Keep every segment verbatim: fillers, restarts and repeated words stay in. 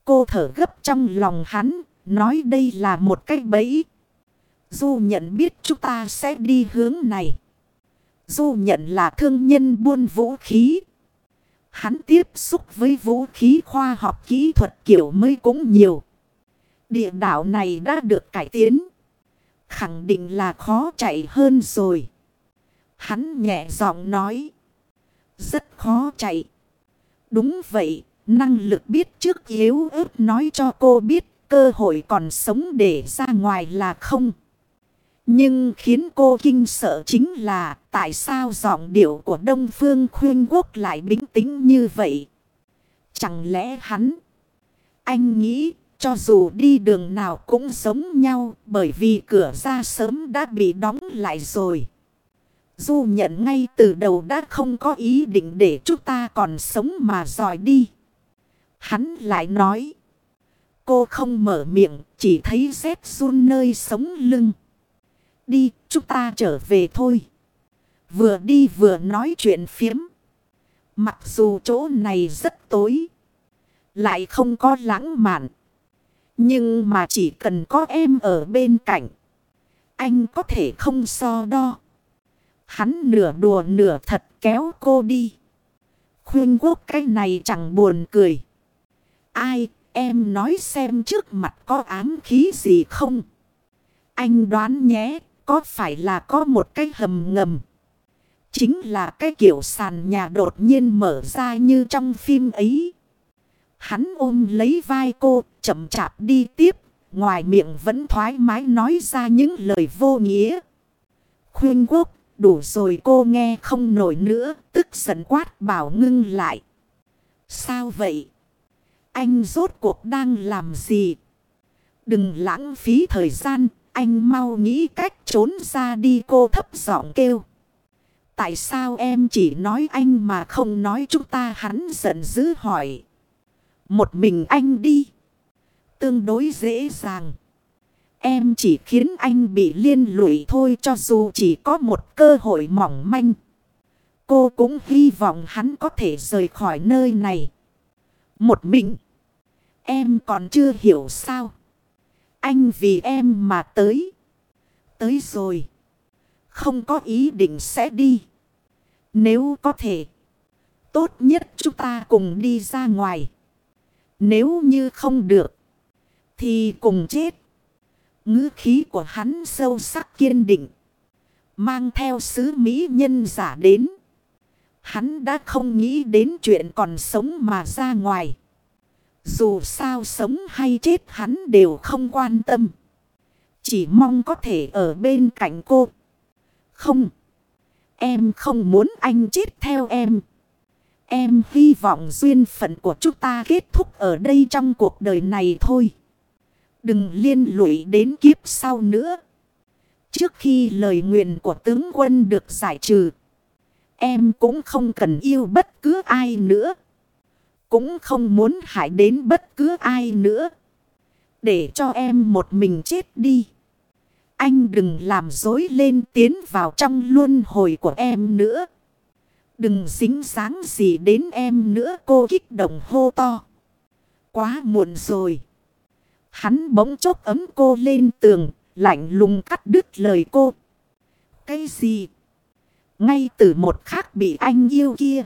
Cô thở gấp trong lòng hắn, nói đây là một cái bẫy. Du Nhận biết chúng ta sẽ đi hướng này. Du Nhận là thương nhân buôn vũ khí. Hắn tiếp xúc với vũ khí khoa học kỹ thuật kiểu mới cũng nhiều. Địa đảo này đã được cải tiến. Khẳng định là khó chạy hơn rồi. Hắn nhẹ giọng nói. Rất khó chạy. Đúng vậy, năng lực biết trước yếu ớt nói cho cô biết cơ hội còn sống để ra ngoài là không. Nhưng khiến cô kinh sợ chính là tại sao giọng điệu của Đông Phương Khuyên Quốc lại bình tĩnh như vậy. Chẳng lẽ hắn, anh nghĩ cho dù đi đường nào cũng giống nhau bởi vì cửa ra sớm đã bị đóng lại rồi. Du Nhận ngay từ đầu đã không có ý định để chúng ta còn sống mà dòi đi. Hắn lại nói. Cô không mở miệng, chỉ thấy rét run nơi sống lưng. Đi, chúng ta trở về thôi. Vừa đi vừa nói chuyện phiếm. Mặc dù chỗ này rất tối, lại không có lãng mạn. Nhưng mà chỉ cần có em ở bên cạnh, anh có thể không so đo. Hắn nửa đùa nửa thật kéo cô đi. Khuyên Quốc cái này chẳng buồn cười. Ai, em nói xem trước mặt có ám khí gì không? Anh đoán nhé, có phải là có một cái hầm ngầm? Chính là cái kiểu sàn nhà đột nhiên mở ra như trong phim ấy. Hắn ôm lấy vai cô, chậm chạp đi tiếp, ngoài miệng vẫn thoải mái nói ra những lời vô nghĩa. Khuyên Quốc, đủ rồi, cô nghe không nổi nữa, tức giận quát bảo ngưng lại. Sao vậy? Anh rốt cuộc đang làm gì? Đừng lãng phí thời gian, anh mau nghĩ cách trốn ra đi, cô thấp giọng kêu. Tại sao em chỉ nói anh mà không nói chúng ta? Hắn giận dữ hỏi. Một mình anh đi. Tương đối dễ dàng. Em chỉ khiến anh bị liên lụy thôi, cho dù chỉ có một cơ hội mỏng manh. Cô cũng hy vọng hắn có thể rời khỏi nơi này. Một mình. Em còn chưa hiểu sao? Anh vì em mà tới. Tới rồi. Không có ý định sẽ đi. Nếu có thể, tốt nhất chúng ta cùng đi ra ngoài. Nếu như không được, thì cùng chết. Ngữ khí của hắn sâu sắc kiên định, mang theo sứ mỹ nhân giả đến. Hắn đã không nghĩ đến chuyện còn sống mà ra ngoài. Dù sao sống hay chết hắn đều không quan tâm. Chỉ mong có thể ở bên cạnh cô. Không. Em không muốn anh chết theo em. Em hy vọng duyên phận của chúng ta kết thúc ở đây trong cuộc đời này thôi. Đừng liên lụy đến kiếp sau nữa. Trước khi lời nguyền của tướng quân được giải trừ, em cũng không cần yêu bất cứ ai nữa. Cũng không muốn hại đến bất cứ ai nữa. Để cho em một mình chết đi. Anh đừng làm dối lên tiến vào trong luân hồi của em nữa. Đừng dính dáng gì đến em nữa, cô kích động hô to. Quá muộn rồi. Hắn bỗng chốc ấm cô lên tường, lạnh lùng cắt đứt lời cô. Cái gì? Ngay từ một khắc bị anh yêu kia,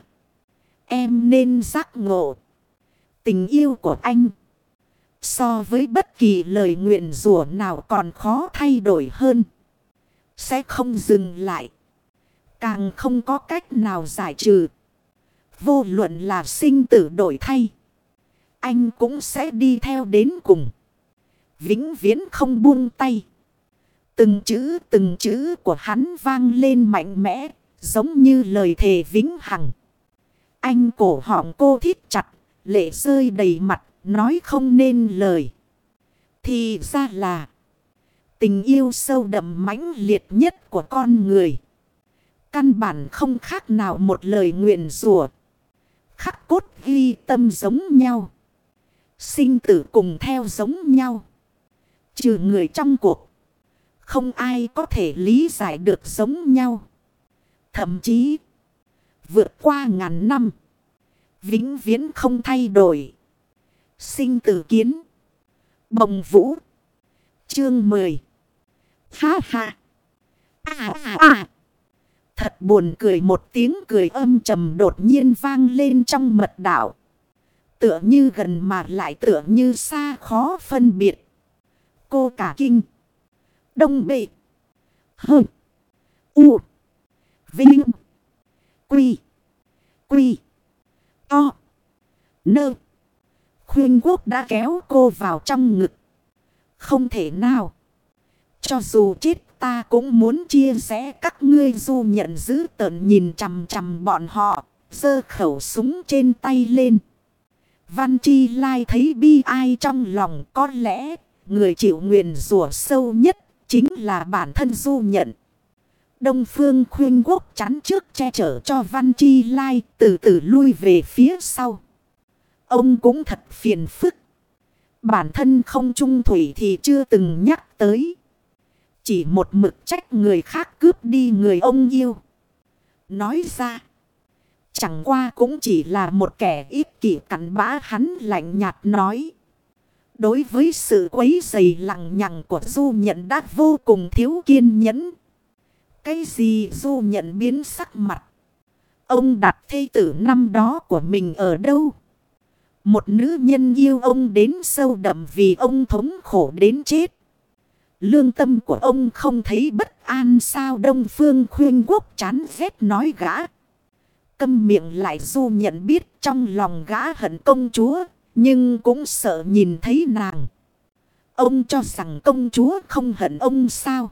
em nên giác ngộ. Tình yêu của anh so với bất kỳ lời nguyện rủa nào còn khó thay đổi hơn. Sẽ không dừng lại. Càng không có cách nào giải trừ. Vô luận là sinh tử đổi thay, anh cũng sẽ đi theo đến cùng. Vĩnh viễn không buông tay. Từng chữ từng chữ của hắn vang lên mạnh mẽ, giống như lời thề vĩnh hằng. Anh cổ họng cô thít chặt, lệ rơi đầy mặt, nói không nên lời. Thì ra là tình yêu sâu đậm mãnh liệt nhất của con người. Căn bản không khác nào một lời nguyện rủa. Khắc cốt ghi tâm giống nhau. Sinh tử cùng theo giống nhau. Trừ người trong cuộc, không ai có thể lý giải được giống nhau. Thậm chí vượt qua ngàn năm, vĩnh viễn không thay đổi. Sinh tử kiến. Bồng vũ. Chương mười. Ha ha. À à à. Thật buồn cười, một tiếng cười âm trầm đột nhiên vang lên trong mật đảo. Tựa như gần mà lại tựa như xa, khó phân biệt. Cô cả kinh. Đông bệ. Hơ. U. Vinh. Quy. Quy. To. Nơ. Khuyên Quốc đã kéo cô vào trong ngực. Không thể nào. Cho dù chết ta cũng muốn chia sẻ các ngươi. Du Nhận giữ tợn nhìn chằm chằm bọn họ. Giơ khẩu súng trên tay lên. Văn Chi Lai thấy bi ai trong lòng, có lẽ người chịu nguyền rủa sâu nhất chính là bản thân Du Nhận. Đông Phương Khuyên Quốc chắn trước che chở cho Văn Chi Lai, từ từ lui về phía sau. Ông cũng thật phiền phức. Bản thân không chung thủy thì chưa từng nhắc tới. Chỉ một mực trách người khác cướp đi người ông yêu. Nói ra, chẳng qua cũng chỉ là một kẻ ích kỷ cặn bã. Hắn lạnh nhạt nói. Đối với sự quấy rầy lằng nhằng của Du Nhận đã vô cùng thiếu kiên nhẫn. Cái gì? Du Nhận biến sắc mặt. Ông đặt thê tử năm đó của mình ở đâu? Một nữ nhân yêu ông đến sâu đậm vì ông thống khổ đến chết. Lương tâm của ông không thấy bất an sao? Đông Phương Khuyên Quốc chán ghét nói gã. Câm miệng lại. Du Nhận biết trong lòng gã hận công chúa, nhưng cũng sợ nhìn thấy nàng. Ông cho rằng công chúa không hận ông sao?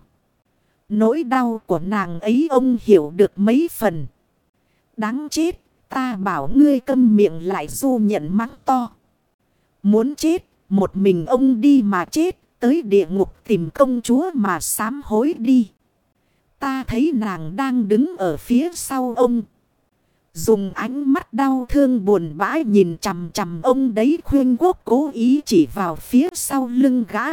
Nỗi đau của nàng ấy ông hiểu được mấy phần. Đáng chết, ta bảo ngươi câm miệng lại. Du Nhận mắng to. Muốn chết, một mình ông đi mà chết. Tới địa ngục tìm công chúa mà sám hối đi. Ta thấy nàng đang đứng ở phía sau ông. Dùng ánh mắt đau thương buồn bã nhìn chằm chằm ông đấy. Khuyên Quốc cố ý chỉ vào phía sau lưng gã.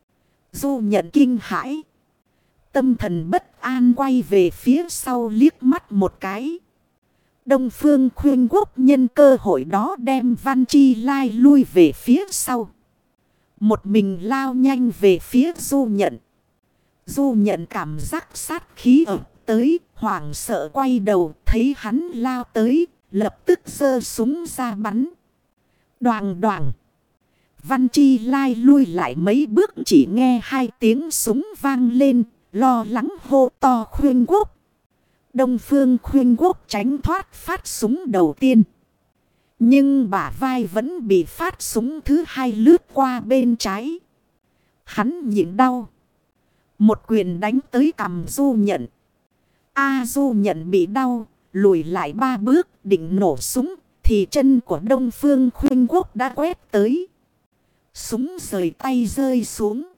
Du Nhận kinh hãi. Tâm thần bất an quay về phía sau liếc mắt một cái. Đông Phương Khuyên Quốc nhân cơ hội đó đem Văn Chi Lai lui về phía sau. Một mình lao nhanh về phía Du Nhận. Du Nhận cảm giác sát khí ập tới, hoảng sợ quay đầu, thấy hắn lao tới, lập tức giơ súng ra bắn. Đoàng đoàng. Văn Chi Lai lui lại mấy bước, chỉ nghe hai tiếng súng vang lên, lo lắng hô to Khuyên Quốc. Đông Phương Khuyên Quốc tránh thoát phát súng đầu tiên. Nhưng bả vai vẫn bị phát súng thứ hai lướt qua bên trái. Hắn nhịn đau. Một quyền đánh tới cằm Du Nhận. A Du Nhận bị đau, lùi lại ba bước định nổ súng. Thì chân của Đông Phương Khuyên Quốc đã quét tới. Súng rời tay rơi xuống.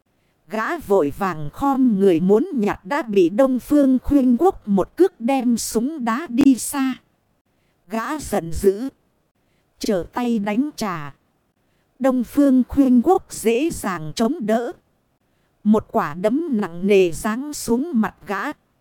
Gã vội vàng khom người muốn nhặt đã bị Đông Phương Khuyên Quốc một cước đem súng đá đi xa. Gã giận dữ. Trở tay đánh trả. Đông Phương Khuyên Quốc dễ dàng chống đỡ. Một quả đấm nặng nề giáng xuống mặt gã.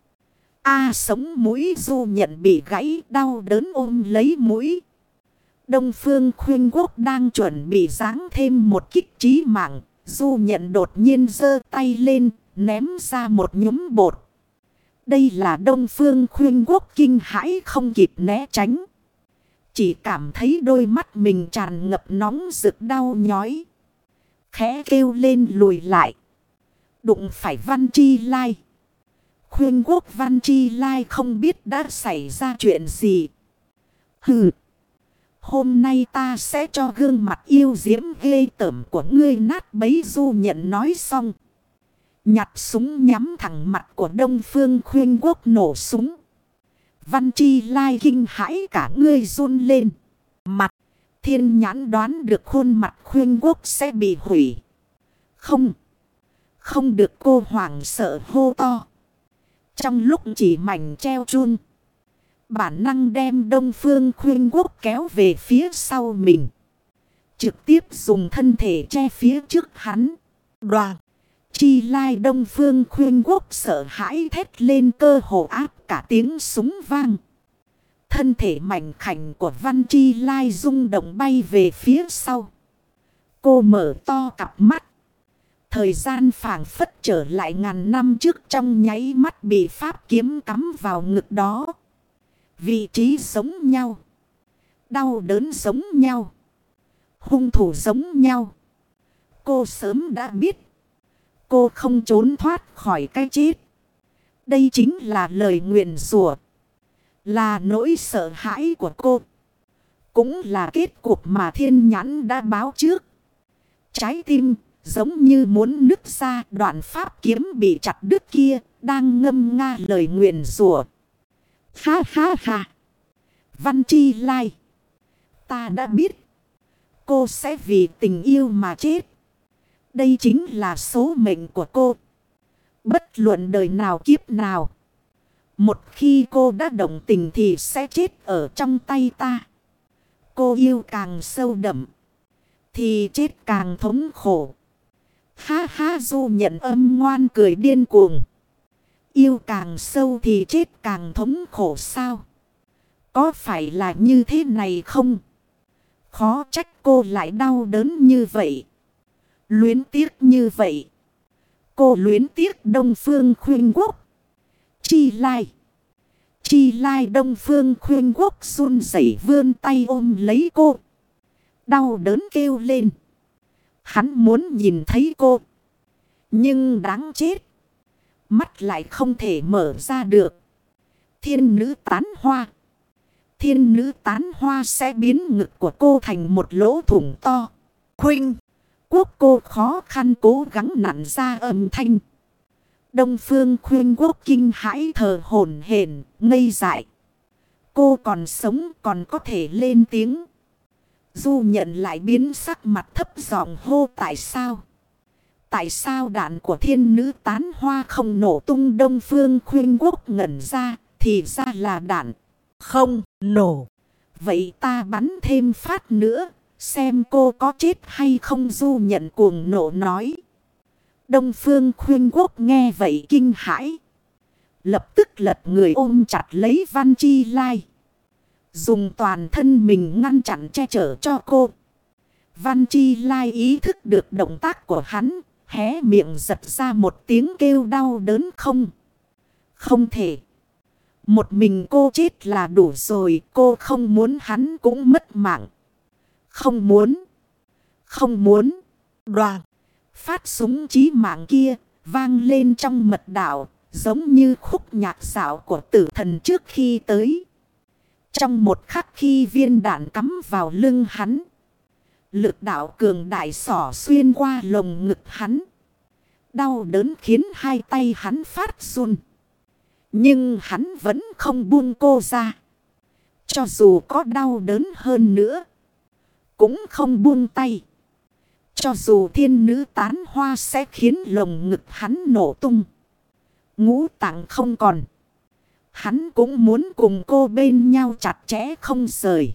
A sống mũi Du Nhận bị gãy, đau đớn ôm lấy mũi. Đông Phương Khuyên Quốc đang chuẩn bị giáng thêm một kích chí mạng. Du Nhận đột nhiên giơ tay lên, ném ra một nhúm bột. Đây là Đông Phương Khuyên Quốc kinh hãi không kịp né tránh. Chỉ cảm thấy đôi mắt mình tràn ngập nóng rực đau nhói. Khẽ kêu lên lùi lại. Đụng phải Văn Chi Lai. Khuyên Quốc Văn Chi Lai không biết đã xảy ra chuyện gì. Hừ. Hôm nay ta sẽ cho gương mặt yêu diễm ghê tởm của ngươi nát bấy. Du Nhận nói xong. Nhặt súng nhắm thẳng mặt của Đông Phương Khuyên Quốc nổ súng. Văn Chi Lai kinh hãi cả người run lên. Mặt. Thiên nhãn đoán được khuôn mặt Khuyên Quốc sẽ bị hủy. Không. Không được, cô hoảng sợ hô to. Trong lúc chỉ mảnh treo chun. Bản năng đem Đông Phương Khuyên Quốc kéo về phía sau mình. Trực tiếp dùng thân thể che phía trước hắn. Đoàn. Chi Lai Đông Phương Khuyên Quốc sợ hãi thét lên, cơ hồ áp cả tiếng súng vang. Thân thể mảnh khảnh của Văn Chi Lai rung động bay về phía sau. Cô mở to cặp mắt. Thời gian phảng phất trở lại ngàn năm trước, trong nháy mắt bị pháp kiếm cắm vào ngực đó. Vị trí giống nhau. Đau đớn giống nhau. Hung thủ giống nhau. Cô sớm đã biết. Cô không trốn thoát khỏi cái chết. Đây chính là lời nguyền rủa. Là nỗi sợ hãi của cô. Cũng là kết cục mà thiên nhãn đã báo trước. Trái tim giống như muốn nứt ra, đoạn pháp kiếm bị chặt đứt kia đang ngâm nga lời nguyền rủa. Ha ha ha. Văn Chi Lai. Ta đã biết. Cô sẽ vì tình yêu mà chết. Đây chính là số mệnh của cô. Bất luận đời nào kiếp nào. Một khi cô đã động tình thì sẽ chết ở trong tay ta. Cô yêu càng sâu đậm thì chết càng thống khổ. Ha ha, Du Nhận âm ngoan cười điên cuồng. Yêu càng sâu thì chết càng thống khổ sao? Có phải là như thế này không? Khó trách cô lại đau đớn như vậy. Luyến tiếc như vậy. Cô luyến tiếc Đông Phương Khuyên Quốc. Chi Lai. Chi Lai. Đông Phương Khuyên Quốc run rẩy vươn tay ôm lấy cô. Đau đớn kêu lên. Hắn muốn nhìn thấy cô. Nhưng đáng chết. Mắt lại không thể mở ra được. Thiên nữ tán hoa. Thiên nữ tán hoa sẽ biến ngực của cô thành một lỗ thủng to. Khuynh Quốc. Cô khó khăn cố gắng nặn ra âm thanh. Đông Phương Khuyên Quốc kinh hãi thở hổn hển, ngây dại. Cô còn sống, còn có thể lên tiếng. Du Nhận lại biến sắc mặt, thấp giọng hô tại sao? Tại sao đạn của thiên nữ tán hoa không nổ tung? Đông Phương Khuyên Quốc ngẩn ra, thì ra là đạn không nổ. Vậy ta bắn thêm phát nữa, xem cô có chết hay không? Du Nhận cuồng nộ nói. Đông Phương Khuyên Quốc nghe vậy kinh hãi. Lập tức lật người ôm chặt lấy Văn Chi Lai. Dùng toàn thân mình ngăn chặn che chở cho cô. Văn Chi Lai ý thức được động tác của hắn. Hé miệng giật ra một tiếng kêu đau đớn. Không. Không thể. Một mình cô chết là đủ rồi. Cô không muốn hắn cũng mất mạng. Không muốn. Không muốn. Đoàn. Phát súng chí mạng kia vang lên trong mật đạo. Giống như khúc nhạc dạo của tử thần trước khi tới. Trong một khắc khi viên đạn cắm vào lưng hắn. Lực đạo cường đại xỏ xuyên qua lồng ngực hắn. Đau đớn khiến hai tay hắn phát run. Nhưng hắn vẫn không buông cô ra. Cho dù có đau đớn hơn nữa. Cũng không buông tay. Cho dù thiên nữ tán hoa sẽ khiến lồng ngực hắn nổ tung. Ngũ tạng không còn. Hắn cũng muốn cùng cô bên nhau chặt chẽ không rời.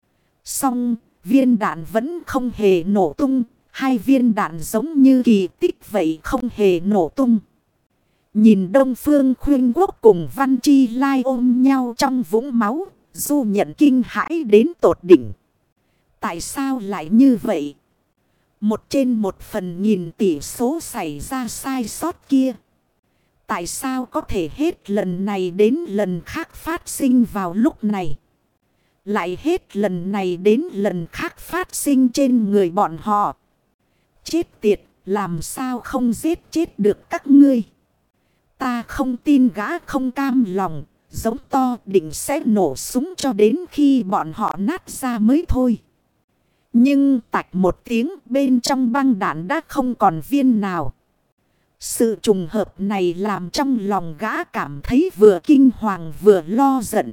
Song viên đạn vẫn không hề nổ tung. Hai viên đạn giống như kỳ tích vậy không hề nổ tung. Nhìn Đông Phương Khuyên Quốc cùng Văn Chi Lai ôm nhau trong vũng máu. Du Nhận kinh hãi đến tột đỉnh. Tại sao lại như vậy? Một trên một phần nghìn tỷ số xảy ra sai sót kia. Tại sao có thể hết lần này đến lần khác phát sinh vào lúc này? Lại hết lần này đến lần khác phát sinh trên người bọn họ. Chết tiệt, làm sao không giết chết được các ngươi? Ta không tin. Gã không cam lòng, giống to định sẽ nổ súng cho đến khi bọn họ nát ra mới thôi. Nhưng tạch một tiếng, bên trong băng đạn đã không còn viên nào. Sự trùng hợp này làm trong lòng gã cảm thấy vừa kinh hoàng vừa lo giận.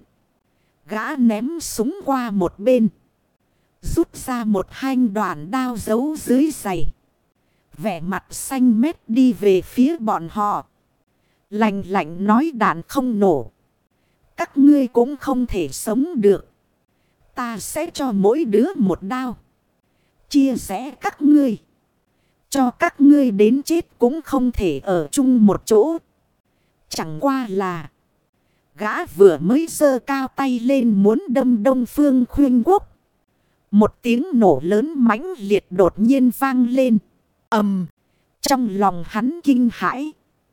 Gã ném súng qua một bên. Rút ra một hanh đoạn đao giấu dưới giày. Vẻ mặt xanh mét đi về phía bọn họ. Lạnh lạnh nói đạn không nổ. Các ngươi cũng không thể sống được. Ta sẽ cho mỗi đứa một đao. Chia sẻ các ngươi. Cho các ngươi đến chết cũng không thể ở chung một chỗ. Chẳng qua là. Gã vừa mới giơ cao tay lên muốn đâm Đông Phương Khuyên Quốc. Một tiếng nổ lớn mãnh liệt đột nhiên vang lên. Ầm. Trong lòng hắn kinh hãi.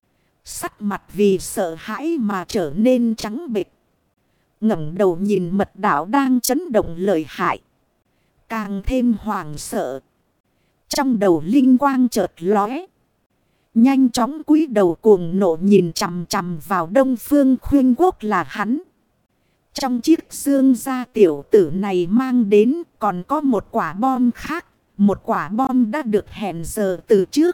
Sắc mặt vì sợ hãi mà trở nên trắng bệch. Ngẩng đầu nhìn mật đảo đang chấn động lợi hại. Càng thêm hoảng sợ. Trong đầu linh quang chợt lóe. Nhanh chóng cúi đầu cuồng nộ nhìn chằm chằm vào Đông Phương Khuyên Quốc là hắn. Trong chiếc xương da tiểu tử này mang đến còn có một quả bom khác. Một quả bom đã được hẹn giờ từ trước.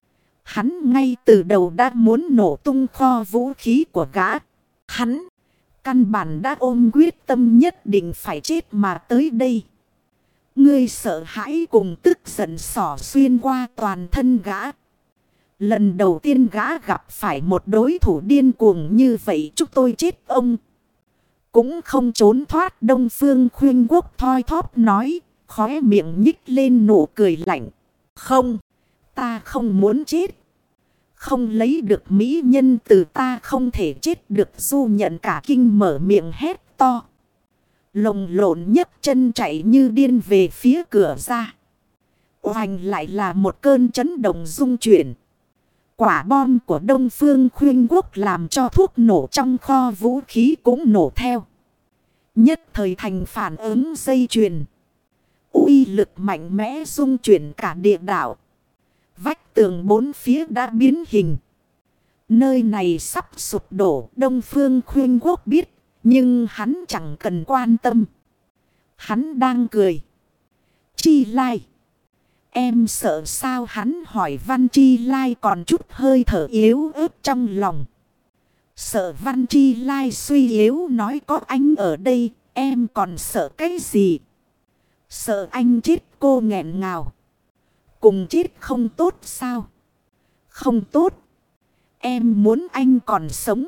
Hắn ngay từ đầu đã muốn nổ tung kho vũ khí của gã. Hắn căn bản đã ôm quyết tâm nhất định phải chết mà tới đây. Ngươi sợ hãi cùng tức giận xỏ xuyên qua toàn thân gã. Lần đầu tiên gã gặp phải một đối thủ điên cuồng như vậy, chúng tôi chết ông cũng không trốn thoát. Đông Phương Khuyên Quốc thoi thóp nói, khóe miệng nhích lên nụ cười lạnh. Không, ta không muốn chết. Không lấy được mỹ nhân từ ta không thể chết được. Du Nhận cả kinh mở miệng hét to. Lồng lộn nhấc chân chạy như điên về phía cửa ra. Oanh lại là một cơn chấn động rung chuyển. Quả bom của Đông Phương Khuyên Quốc làm cho thuốc nổ trong kho vũ khí cũng nổ theo. Nhất thời thành phản ứng dây chuyền. Uy lực mạnh mẽ rung chuyển cả địa đảo. Vách tường bốn phía đã biến hình. Nơi này sắp sụp đổ. Đông Phương Khuyên Quốc biết. Nhưng hắn chẳng cần quan tâm. Hắn đang cười. Chi Lai. Em sợ sao? Hắn hỏi. Văn Chi Lai còn chút hơi thở yếu ớt trong lòng. Sợ Văn Chi Lai suy yếu nói, có anh ở đây em còn sợ cái gì? Sợ anh chết. Cô nghẹn ngào. Cùng chết không tốt sao? Không tốt. Em muốn anh còn sống.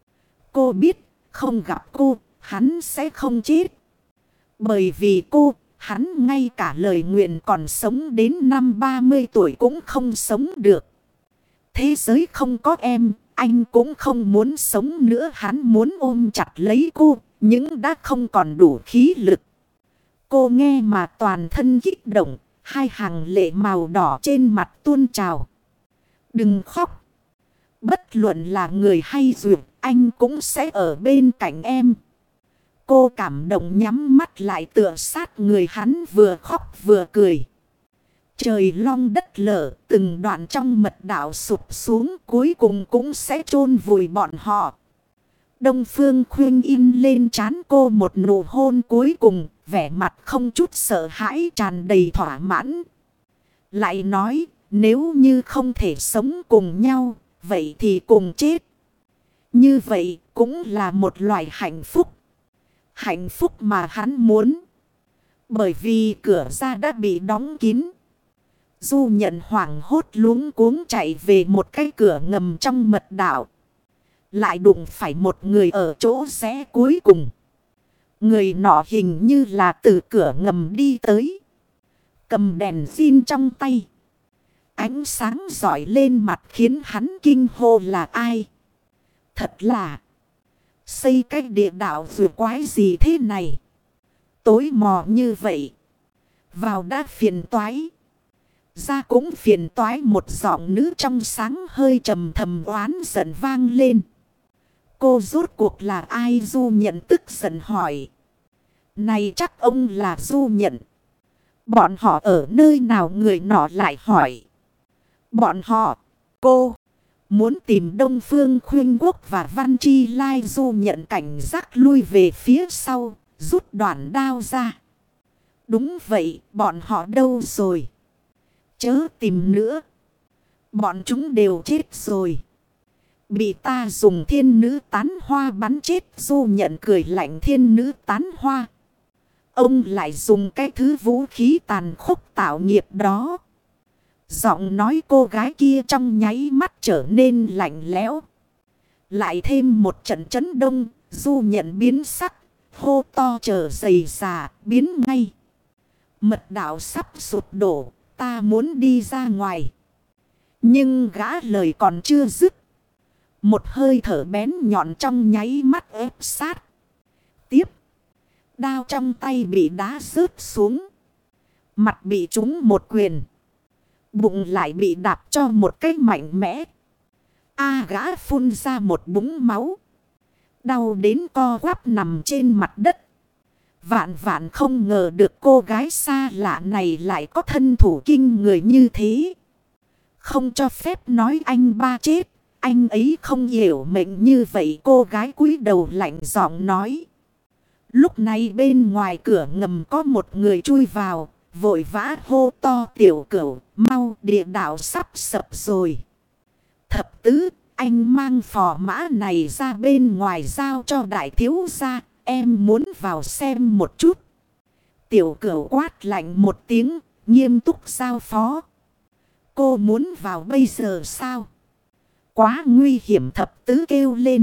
Cô biết không gặp cô hắn sẽ không chết. Bởi vì cô, hắn ngay cả lời nguyện còn sống đến năm ba mươi tuổi cũng không sống được. Thế giới không có em, anh cũng không muốn sống nữa. Hắn muốn ôm chặt lấy cô, nhưng đã không còn đủ khí lực. Cô nghe mà toàn thân kích động, hai hàng lệ màu đỏ trên mặt tuôn trào. Đừng khóc. Bất luận là người hay duyệt, anh cũng sẽ ở bên cạnh em. Cô cảm động nhắm mắt lại tựa sát người hắn, vừa khóc vừa cười. Trời long đất lở, từng đoạn trong mật đảo sụp xuống, cuối cùng cũng sẽ chôn vùi bọn họ. Đông Phương Khuyên in lên trán cô một nụ hôn cuối cùng, vẻ mặt không chút sợ hãi, tràn đầy thỏa mãn. Lại nói, nếu như không thể sống cùng nhau, vậy thì cùng chết. Như vậy cũng là một loại hạnh phúc. Hạnh phúc mà hắn muốn. Bởi vì cửa ra đã bị đóng kín. Du Nhận hoảng hốt luống cuống chạy về một cái cửa ngầm trong mật đảo. Lại đụng phải một người ở chỗ rẽ cuối cùng. Người nọ hình như là từ cửa ngầm đi tới. Cầm đèn xin trong tay. Ánh sáng rọi lên mặt khiến hắn kinh hô, là ai? Thật là xây cái địa đạo vừa quái gì thế này? Tối mò như vậy. Vào đã phiền toái. Ra cũng phiền toái. Một giọng nữ trong sáng hơi trầm thầm oán giận vang lên. Cô rốt cuộc là ai? Du Nhận tức giận hỏi. Này chắc ông là Du Nhận. Bọn họ ở nơi nào? Người nọ lại hỏi. Bọn họ, cô, muốn tìm Đông Phương Khuyên Quốc và Văn Chi Lai. Du Nhận cảnh giác lui về phía sau, rút đoạn đao ra. Đúng vậy, bọn họ đâu rồi? Chớ tìm nữa. Bọn chúng đều chết rồi. Bị ta dùng thiên nữ tán hoa bắn chết. Du Nhận cười lạnh. Thiên nữ tán hoa? Ông lại dùng cái thứ vũ khí tàn khốc tạo nghiệp đó. Giọng nói cô gái kia trong nháy mắt trở nên lạnh lẽo. Lại thêm một trận chấn động. Du Nhận biến sắc. Hô to trở dày xà biến ngay. Mật đảo sắp sụp đổ. Ta muốn đi ra ngoài. Nhưng gã lời còn chưa dứt. Một hơi thở bén nhọn trong nháy mắt ép sát. Tiếp. Đao trong tay bị đá rớt xuống. Mặt bị trúng một quyền. Bụng lại bị đạp cho một cái mạnh mẽ. A gã phun ra một búng máu. Đau đến co quắp nằm trên mặt đất. Vạn vạn không ngờ được cô gái xa lạ này lại có thân thủ kinh người như thế. Không cho phép nói anh ba chết. Anh ấy không hiểu mệnh như vậy. Cô gái cúi đầu lạnh giọng nói. Lúc này bên ngoài cửa ngầm có một người chui vào. Vội vã hô to tiểu cửu. Mau, địa đạo sắp sập rồi. Thập tứ, anh mang phò mã này ra bên ngoài giao cho đại thiếu gia. Em muốn vào xem một chút. Tiểu cửu quát lạnh một tiếng. Nghiêm túc giao phó. Cô muốn vào bây giờ sao? Quá nguy hiểm, thập tứ kêu lên.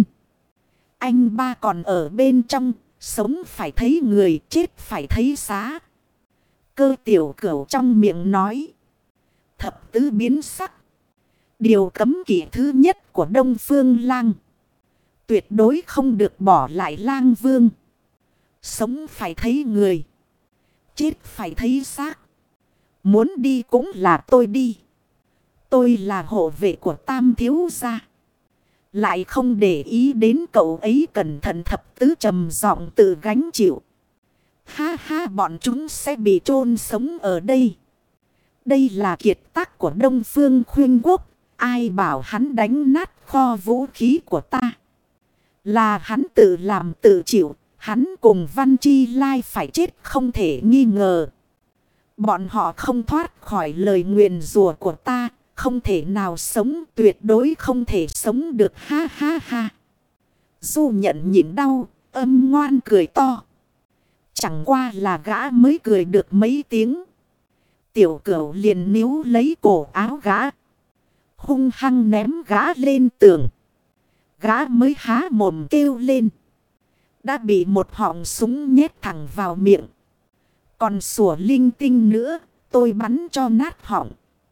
Anh ba còn ở bên trong. Sống phải thấy người, chết phải thấy giá. Cơ tiểu cửu trong miệng nói. Thập tứ biến sắc. Điều cấm kỵ thứ nhất của Đông Phương Lang. Tuyệt đối không được bỏ lại Lang Vương. Sống phải thấy người. Chết phải thấy xác. Muốn đi cũng là tôi đi. Tôi là hộ vệ của Tam thiếu gia. Lại không để ý đến cậu ấy, cẩn thận, thập tứ trầm giọng tự gánh chịu. Ha ha, bọn chúng sẽ bị chôn sống ở đây. Đây là kiệt tác của Đông Phương Khuyên Quốc. Ai bảo hắn đánh nát kho vũ khí của ta. Là hắn tự làm tự chịu. Hắn cùng Văn Chi Lai phải chết không thể nghi ngờ. Bọn họ không thoát khỏi lời nguyền rủa của ta. Không thể nào sống, tuyệt đối không thể sống được, ha ha ha. Du Nhận nhịn đau, âm ngoan cười to. Chẳng qua là gã mới cười được mấy tiếng. Tiểu Cửu liền níu lấy cổ áo gã. Hung hăng ném gã lên tường. Gã mới há mồm kêu lên. Đã bị một họng súng nhét thẳng vào miệng. Còn sủa linh tinh nữa, tôi bắn cho nát họng.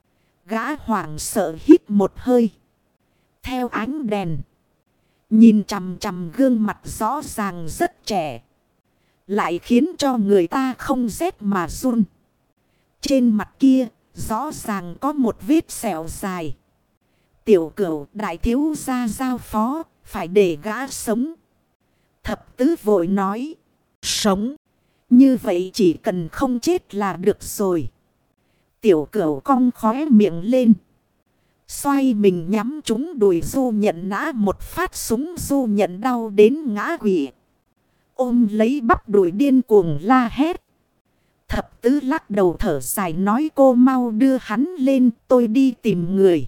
Gã hoảng sợ hít một hơi. Theo ánh đèn. Nhìn chằm chằm gương mặt rõ ràng rất trẻ. Lại khiến cho người ta không rét mà run. Trên mặt kia rõ ràng có một vết sẹo dài. Tiểu Cửu, đại thiếu gia giao phó. Phải để gã sống. Thập tứ vội nói. Sống. Như vậy chỉ cần không chết là được rồi. Tiểu Cửu cong khóe miệng lên. Xoay mình nhắm trúng đùi Du Nhận nã một phát súng. Du Nhận đau đến ngã quỵ. Ôm lấy bắp đùi điên cuồng la hét. Thập tứ lắc đầu thở dài nói cô mau đưa hắn lên, tôi đi tìm người.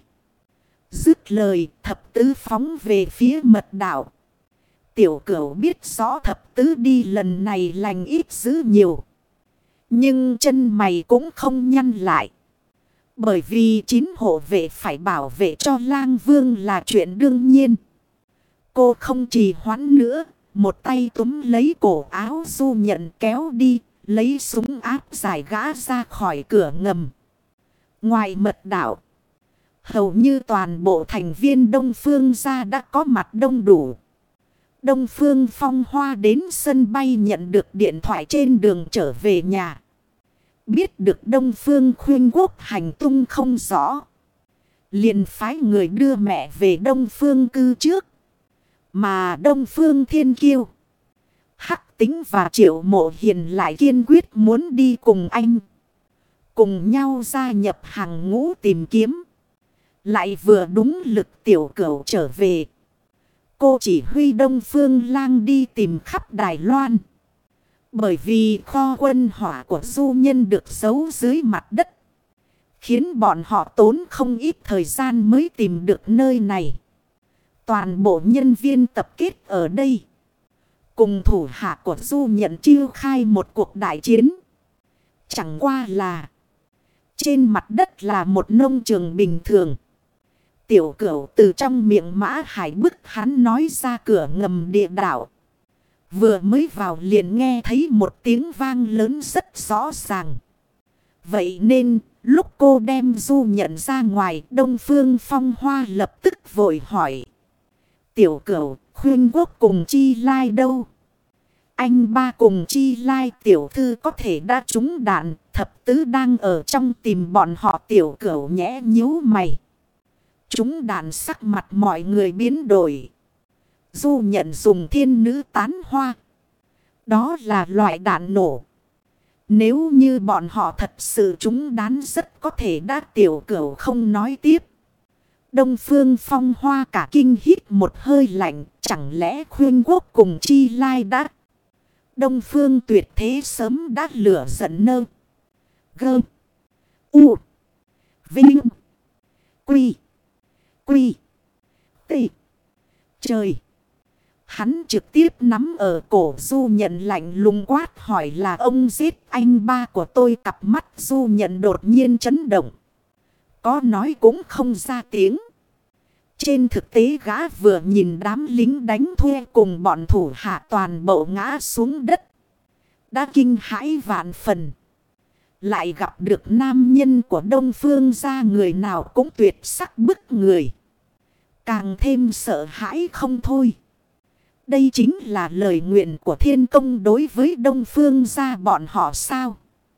Dứt lời, thập tứ phóng về phía mật đạo. Tiểu Cửu biết rõ thập tứ đi lần này lành ít dữ nhiều. Nhưng chân mày cũng không nhăn lại. Bởi vì chín hộ vệ phải bảo vệ cho Lang Vương là chuyện đương nhiên. Cô không trì hoãn nữa. Một tay túm lấy cổ áo Du Nhận kéo đi. Lấy súng áp giải gã ra khỏi cửa ngầm. Ngoài mật đạo. Hầu như toàn bộ thành viên Đông Phương gia đã có mặt đông đủ. Đông Phương Phong Hoa đến sân bay nhận được điện thoại trên đường trở về nhà. Biết được Đông Phương Khuyên Quốc hành tung không rõ. Liền phái người đưa mẹ về Đông Phương cư trước. Mà Đông Phương Thiên Kiêu, Hắc Tính và Triệu Mộ Hiền lại kiên quyết muốn đi cùng anh. Cùng nhau gia nhập hàng ngũ tìm kiếm. Lại vừa đúng lực Tiểu Cửu trở về. Cô chỉ huy Đông Phương Lang đi tìm khắp Đài Loan. Bởi vì kho quân hỏa của du nhân được giấu dưới mặt đất. Khiến bọn họ tốn không ít thời gian mới tìm được nơi này. Toàn bộ nhân viên tập kết ở đây. Cùng thủ hạ của du nhận chiêu khai một cuộc đại chiến. Chẳng qua là. Trên mặt đất là một nông trường bình thường. Tiểu Cửu từ trong miệng Mã Hải bức hắn nói ra cửa ngầm địa đạo. Vừa mới vào liền nghe thấy một tiếng vang lớn rất rõ ràng. Vậy nên lúc cô đem Du Nhận ra ngoài, Đông Phương Phong Hoa lập tức vội hỏi. Tiểu Cửu, Khuyên Quốc cùng Chi Lai đâu? Anh ba cùng Chi Lai tiểu thư có thể đã trúng đạn. Thập tứ đang ở trong tìm bọn họ. Tiểu cửu nhẽ nhíu mày. Trúng đạn, sắc mặt mọi người biến đổi. Du nhận dùng thiên nữ tán hoa. Đó là loại đạn nổ. Nếu như bọn họ thật sự trúng đạn rất có thể đã. Tiểu cửu không nói tiếp. Đông Phương Phong Hoa cả kinh hít một hơi lạnh. Chẳng lẽ Khuyên Quốc cùng Chi Lai đã. Đông Phương Tuyệt Thế sớm đã lửa giận nơ. Gơ. U. Vinh. Quy. Quy. Tị. Trời. Hắn trực tiếp nắm ở cổ Du Nhận lạnh lùng quát hỏi là ông giết anh ba của tôi. Cặp mắt Du Nhận đột nhiên chấn động. Có nói cũng không ra tiếng. Trên thực tế gã vừa nhìn đám lính đánh thuê cùng bọn thủ hạ toàn bộ ngã xuống đất. Đã kinh hãi vạn phần. Lại gặp được nam nhân của Đông Phương gia, người nào cũng tuyệt sắc bức người. Càng thêm sợ hãi không thôi. Đây chính là lời nguyện của thiên công đối với Đông Phương gia bọn họ sao?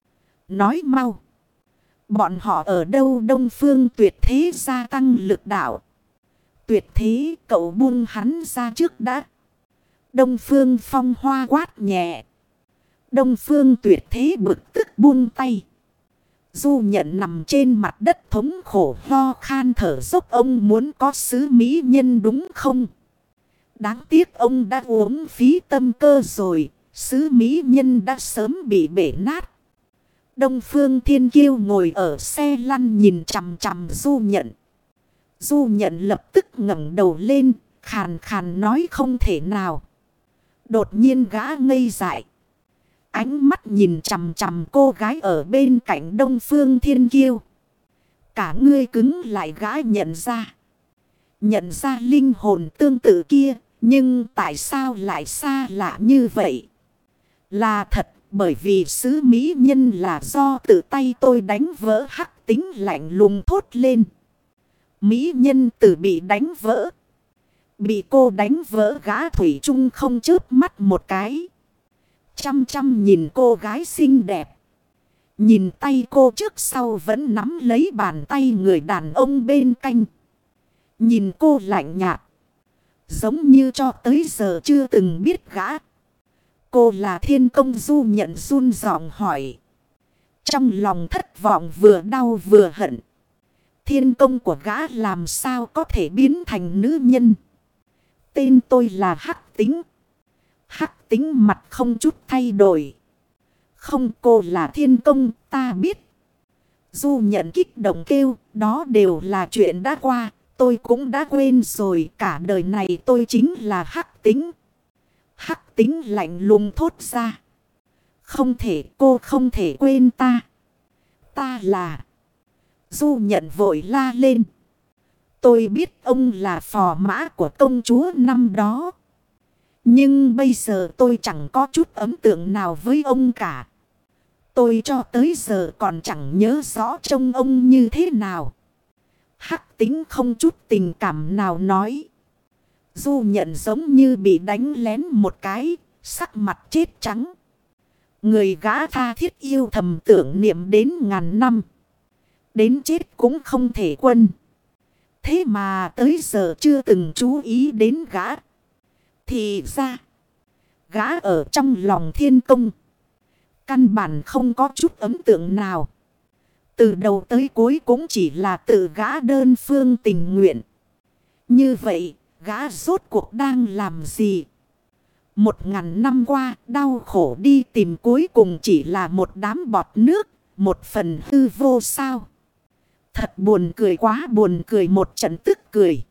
Nói mau. Bọn họ ở đâu? Đông Phương Tuyệt Thế gia tăng lực đạo. Tuyệt Thế, cậu buông hắn ra trước đã. Đông Phương Phong Hoa quát nhẹ. Đông Phương Tuyệt Thế bực tức buông tay. Du Nhận nằm trên mặt đất thống khổ ho khan thở dốc. Ông muốn có sứ mỹ nhân đúng không? Đáng tiếc ông đã uống phí tâm cơ rồi. Sứ mỹ nhân đã sớm bị bể nát. Đông Phương Thiên Kiêu ngồi ở xe lăn nhìn chằm chằm Du Nhận. Du Nhận lập tức ngẩng đầu lên, khàn khàn nói không thể nào. Đột nhiên gã ngây dại. Ánh mắt nhìn chằm chằm cô gái ở bên cạnh Đông Phương Thiên Kiêu. Cả người cứng lại, gã nhận ra. Nhận ra linh hồn tương tự kia, nhưng tại sao lại xa lạ như vậy? Là thật, bởi vì sứ mỹ nhân là do tự tay tôi đánh vỡ. Hắc Tính lạnh lùng thốt lên. Mỹ nhân từ bị đánh vỡ. Bị cô đánh vỡ, gã thủy chung không chớp mắt một cái. Chăm chăm nhìn cô gái xinh đẹp. Nhìn tay cô trước sau vẫn nắm lấy bàn tay người đàn ông bên cạnh. Nhìn cô lạnh nhạt. Giống như cho tới giờ chưa từng biết gã. Cô là thiên công? Du Nhận run giọng hỏi. Trong lòng thất vọng vừa đau vừa hận. Thiên công của gã làm sao có thể biến thành nữ nhân? Tên tôi là Hắc Tính. Hắc Tính mặt không chút thay đổi. Không, cô là thiên công, ta biết. Du Nhận kích động kêu, đó đều là chuyện đã qua. Tôi cũng đã quên rồi, cả đời này tôi chính là Hắc Tính. Hắc Tính lạnh lùng thốt ra. Không thể, cô không thể quên ta. Ta là... Du Nhận vội la lên. Tôi biết ông là phò mã của công chúa năm đó. Nhưng bây giờ tôi chẳng có chút ấn tượng nào với ông cả. Tôi cho tới giờ còn chẳng nhớ rõ trông ông như thế nào. Hắc Tính không chút tình cảm nào nói. Du Nhận giống như bị đánh lén một cái, sắc mặt chết trắng. Người gã tha thiết yêu thầm tưởng niệm đến ngàn năm. Đến chết cũng không thể quên. Thế mà tới giờ chưa từng chú ý đến gã. Thì ra, gã ở trong lòng thiên công. Căn bản không có chút ấn tượng nào. Từ đầu tới cuối cũng chỉ là tự gã đơn phương tình nguyện. Như vậy, gã rốt cuộc đang làm gì? Một ngàn năm qua, đau khổ đi tìm cuối cùng chỉ là một đám bọt nước, một phần hư vô sao? Thật buồn cười, quá buồn cười, một trận tức cười.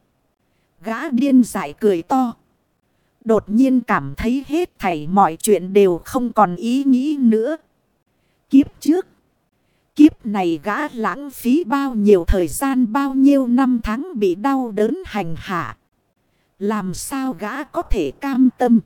Gã điên dại cười to. Đột nhiên cảm thấy hết thảy mọi chuyện đều không còn ý nghĩ nữa. Kiếp trước, kiếp này gã lãng phí bao nhiêu thời gian, bao nhiêu năm tháng bị đau đớn hành hạ. Làm sao gã có thể cam tâm?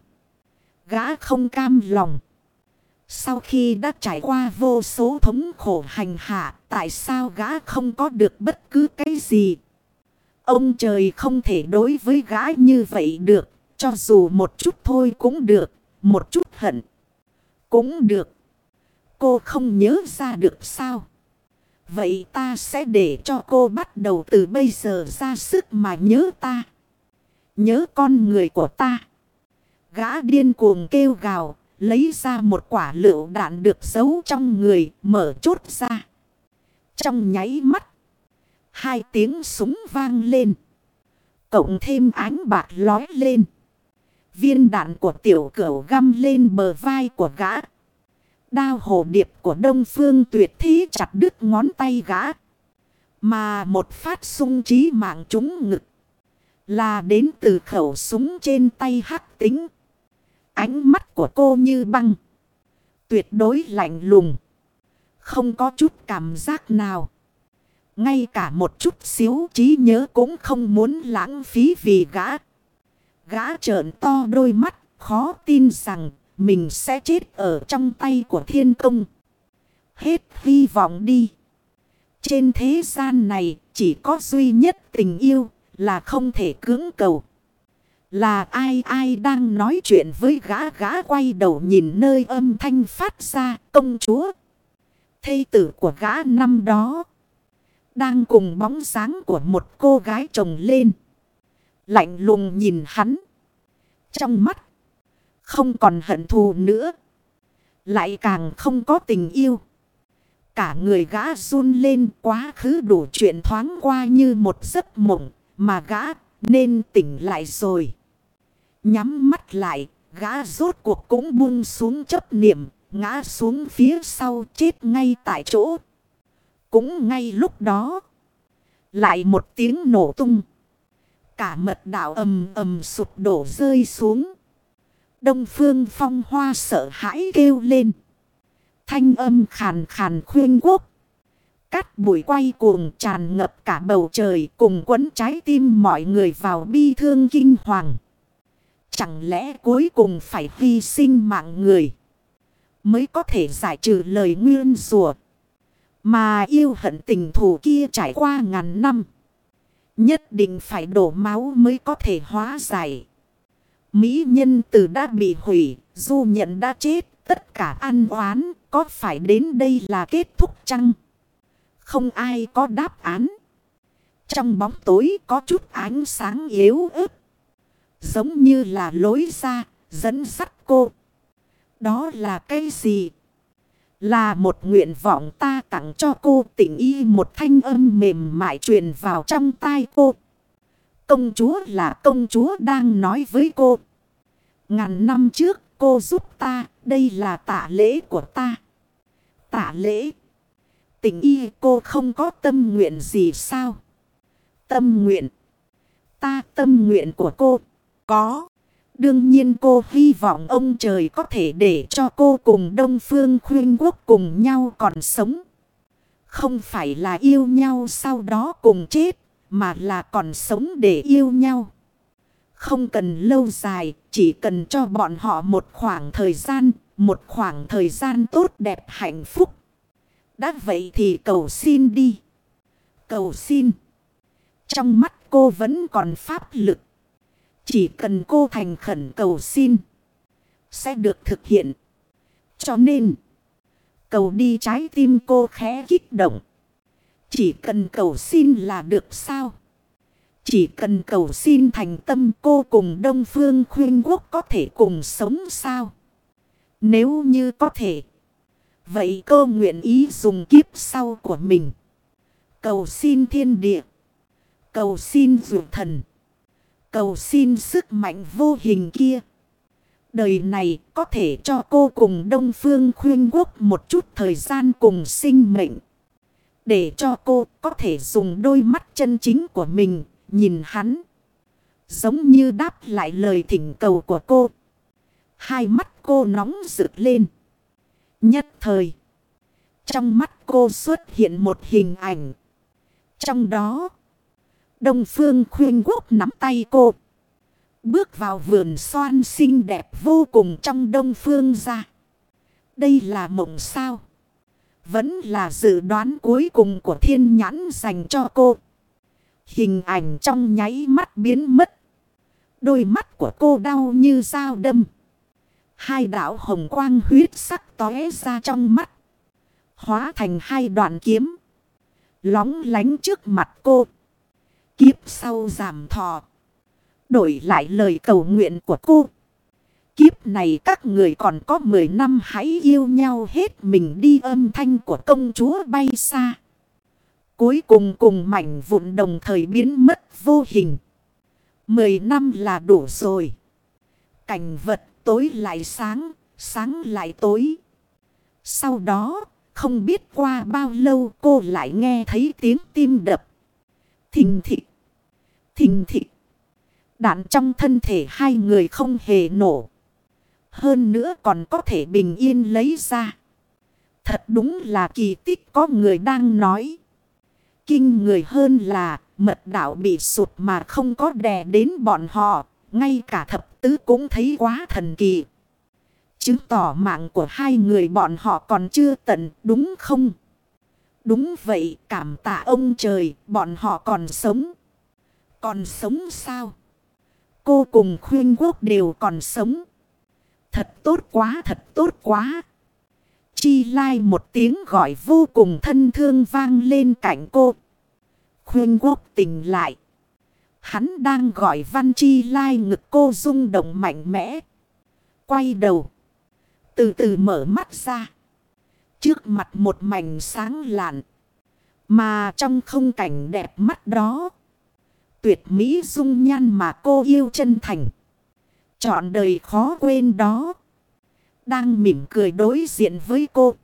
Gã không cam lòng. Sau khi đã trải qua vô số thống khổ hành hạ, tại sao gã không có được bất cứ cái gì? Ông trời không thể đối với gã như vậy được, cho dù một chút thôi cũng được, một chút hận. Cũng được. Cô không nhớ ra được sao? Vậy ta sẽ để cho cô bắt đầu từ bây giờ ra sức mà nhớ ta. Nhớ con người của ta. Gã điên cuồng kêu gào, lấy ra một quả lựu đạn được giấu trong người, mở chốt ra. Trong nháy mắt, hai tiếng súng vang lên. Cộng thêm ánh bạc lói lên. Viên đạn của tiểu cửu găm lên bờ vai của gã. Đao hồ điệp của Đông Phương Tuyệt Thí chặt đứt ngón tay gã. Mà một phát xung chí mạng trúng ngực. Là đến từ khẩu súng trên tay Hắc Tính. Ánh mắt của cô như băng. Tuyệt đối lạnh lùng. Không có chút cảm giác nào. Ngay cả một chút xíu trí nhớ cũng không muốn lãng phí vì gã. Gã trợn to đôi mắt, khó tin rằng mình sẽ chết ở trong tay của thiên công. Hết hy vọng đi. Trên thế gian này chỉ có duy nhất tình yêu là không thể cưỡng cầu. Là ai ai đang nói chuyện với gã? Gã quay đầu nhìn nơi âm thanh phát ra. Công chúa, thê tử của gã năm đó, đang cùng bóng dáng của một cô gái chồng lên. Lạnh lùng nhìn hắn. Trong mắt không còn hận thù nữa. Lại càng không có tình yêu. Cả người gã run lên, quá khứ đủ chuyện thoáng qua như một giấc mộng. Mà gã nên tỉnh lại rồi. Nhắm mắt lại, gã rốt cuộc cũng buông xuống chấp niệm, ngã xuống phía sau chết ngay tại chỗ. Cũng ngay lúc đó, lại một tiếng nổ tung. Cả mật đạo ầm ầm sụp đổ rơi xuống. Đông Phương Phong Hoa sợ hãi kêu lên. Thanh âm khàn khàn khuyên quốc. Cát bụi quay cuồng tràn ngập cả bầu trời, cùng quấn trái tim mọi người vào bi thương kinh hoàng. Chẳng lẽ cuối cùng phải hy sinh mạng người mới có thể giải trừ lời nguyên rủa mà yêu hận tình thù kia trải qua ngàn năm? Nhất định phải đổ máu mới có thể hóa giải. Mỹ nhân từ đã bị hủy, Du Nhận đã chết, tất cả ăn oán có phải đến đây là kết thúc chăng? Không ai có đáp án. Trong bóng tối có chút ánh sáng yếu ớt, giống như là lối ra, dẫn dắt cô. Đó là cái gì? Là một nguyện vọng ta tặng cho cô. Tình y một thanh âm mềm mại truyền vào trong tai cô. Công chúa là công chúa đang nói với cô. Ngàn năm trước cô giúp ta, đây là tạ lễ của ta. Tạ lễ? Tình y cô không có tâm nguyện gì sao? Tâm nguyện? Ta tâm nguyện của cô có. Đương nhiên cô hy vọng ông trời có thể để cho cô cùng Đông Phương Khuyên Quốc cùng nhau còn sống. Không phải là yêu nhau sau đó cùng chết, mà là còn sống để yêu nhau. Không cần lâu dài, chỉ cần cho bọn họ một khoảng thời gian, một khoảng thời gian tốt đẹp hạnh phúc. Đã vậy thì cầu xin đi. Cầu xin. Trong mắt cô vẫn còn pháp lực. Chỉ cần cô thành khẩn cầu xin, sẽ được thực hiện. Cho nên, cầu đi. Trái tim cô khẽ kích động. Chỉ cần cầu xin là được sao? Chỉ cần cầu xin thành tâm, cô cùng Đông Phương Khuyên Quốc có thể cùng sống sao? Nếu như có thể, vậy cô nguyện ý dùng kiếp sau của mình cầu xin thiên địa, cầu xin dược thần, cầu xin sức mạnh vô hình kia. Đời này có thể cho cô cùng Đông Phương Khuyên Quốc một chút thời gian cùng sinh mệnh. Để cho cô có thể dùng đôi mắt chân chính của mình nhìn hắn. Giống như đáp lại lời thỉnh cầu của cô. Hai mắt cô nóng rực lên. Nhất thời, trong mắt cô xuất hiện một hình ảnh. Trong đó, Đông Phương Khuyên Quốc nắm tay cô, bước vào vườn xoan xinh đẹp vô cùng trong Đông Phương gia. Đây là mộng sao? Vẫn là dự đoán cuối cùng của thiên nhãn dành cho cô. Hình ảnh trong nháy mắt biến mất. Đôi mắt của cô đau như dao đâm. Hai đạo hồng quang huyết sắc tóe ra trong mắt. Hóa thành hai đoạn kiếm. Lóng lánh trước mặt cô. Kiếp sau giảm thọ. Đổi lại lời cầu nguyện của cô. Kiếp này các người còn có mười năm hãy yêu nhau hết mình đi, âm thanh của công chúa bay xa. Cuối cùng cùng mảnh vụn đồng thời biến mất vô hình. Mười năm là đủ rồi. Cảnh vật tối lại sáng, sáng lại tối. Sau đó, không biết qua bao lâu cô lại nghe thấy tiếng tim đập. Thình thịch, thình thịch. Đạn trong thân thể hai người không hề nổ. Hơn nữa còn có thể bình yên lấy ra. Thật đúng là kỳ tích, có người đang nói. Kinh người hơn là mật đạo bị sụt mà không có đè đến bọn họ. Ngay cả thập tứ cũng thấy quá thần kỳ. Chứng tỏ mạng của hai người bọn họ còn chưa tận, đúng không? Đúng vậy, cảm tạ ông trời, bọn họ còn sống. Còn sống sao? Cô cùng Khuyên Quốc đều còn sống. Thật tốt quá, thật tốt quá. Chi Lai một tiếng gọi vô cùng thân thương vang lên cạnh cô. Khuyên Quốc tỉnh lại. Hắn đang gọi Văn Chi Lai, ngực cô rung động mạnh mẽ. Quay đầu. Từ từ mở mắt ra. Trước mặt một mảnh sáng lạn. Mà trong không cảnh đẹp mắt đó. Tuyệt mỹ dung nhan mà cô yêu chân thành. Trọn đời khó quên đó. Đang mỉm cười đối diện với cô.